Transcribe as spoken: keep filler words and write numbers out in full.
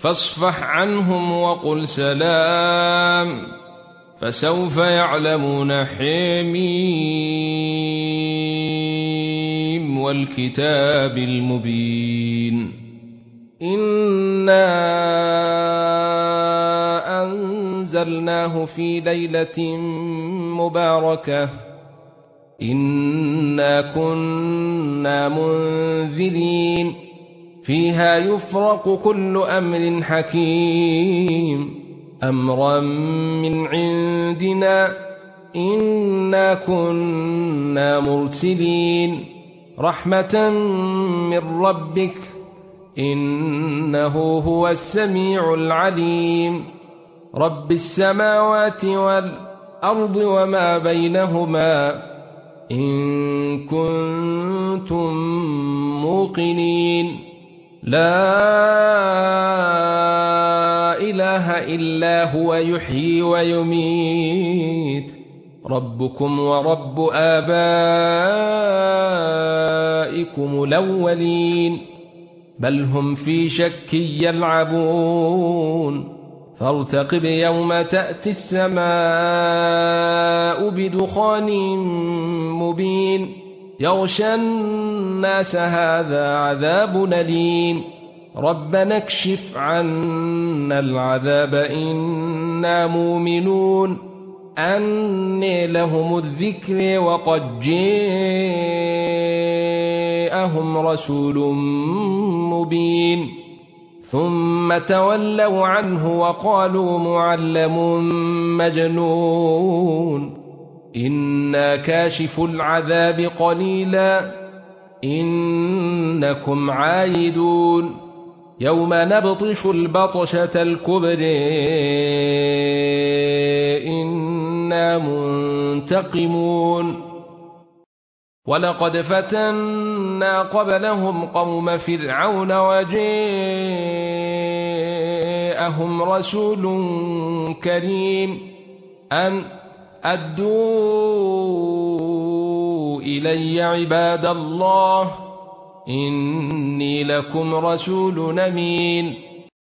فاصفح عنهم وقل سلام فسوف يعلمون. حميم والكتاب المبين إنا أنزلناه في ليلة مباركة إنا كنا منذرين فيها يفرق كل أمر حكيم أمرا من عندنا إنا كنا مرسلين رحمة من ربك إنه هو السميع العليم رب السماوات والأرض وما بينهما إن كنتم موقنين لا إله إلا هو يحيي ويميت ربكم ورب آبائكم الأولين بل هم في شك يلعبون فارتقب يوم تأتي السماء بدخان مبين يغشى الناس هذا عذاب أليم ربنا اكشف عنا العذاب إنا مؤمنون أني لهم الذكر وقد جاءهم رسول مبين ثم تولوا عنه وقالوا معلم مجنون إنا كاشف العذاب قليلا إنكم عايدون يوم نبطش البطشة الكبرى إنا منتقمون ولقد فتنا قبلهم قوم فرعون وجاءهم رسول كريم أن أدوا إلي عباد الله إني لكم رسول أمين